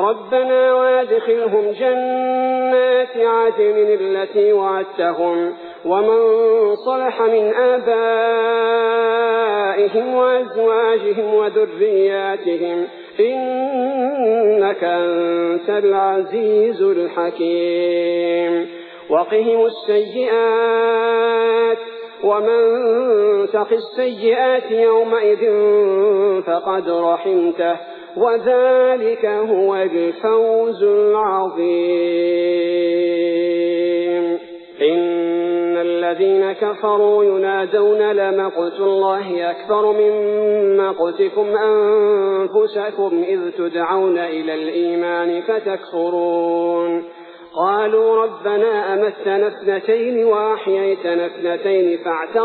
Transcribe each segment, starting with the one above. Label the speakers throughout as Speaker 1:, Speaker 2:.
Speaker 1: ربنا وادخلهم جنات عدن التي وعدتهم ومن صلح من آبائهم وأزواجهم وذرياتهم إنك أنت العزيز الحكيم وقهم السيئات ومن تق السيئات يومئذ فقد رحمته وذلك هو الفوز العظيم إن الذين كفروا ينادون لمقت الله أكبر من مقتكم أنفسكم إذ تدعون إلى الإيمان فتكفرون قالوا ربنا أمتنا اثنتين وأحييتنا اثنتين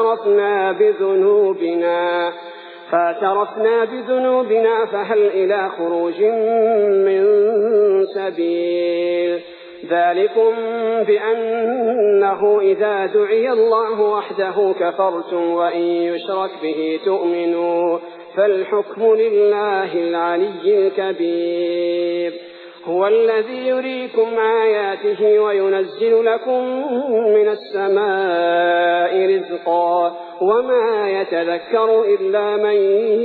Speaker 1: فاعترفنا بذنوبنا فهل إلى خروج من سبيل ذلكم بأنه إذا دعي الله وحده كفرتم وإن يشرك به تؤمنوا فالحكم لله العلي الكبير هو الذي يريكم آياته وينزل لكم من السماء رزقا وما يتذكر إلا من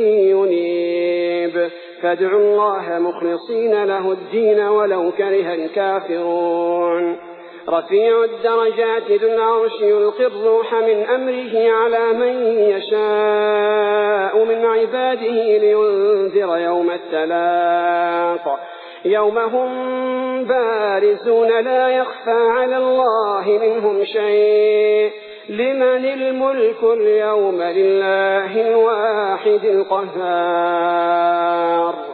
Speaker 1: ينيب فادعوا الله مخلصين له الدين ولو كره الكافرون رفيع الدرجات ذو العرش يلقي الروح من أمره على من يشاء من عباده لينذر يوم التلاق يوم هم بارزون لا يخفى على الله منهم شيء لمن الملك اليوم لله الواحد القهار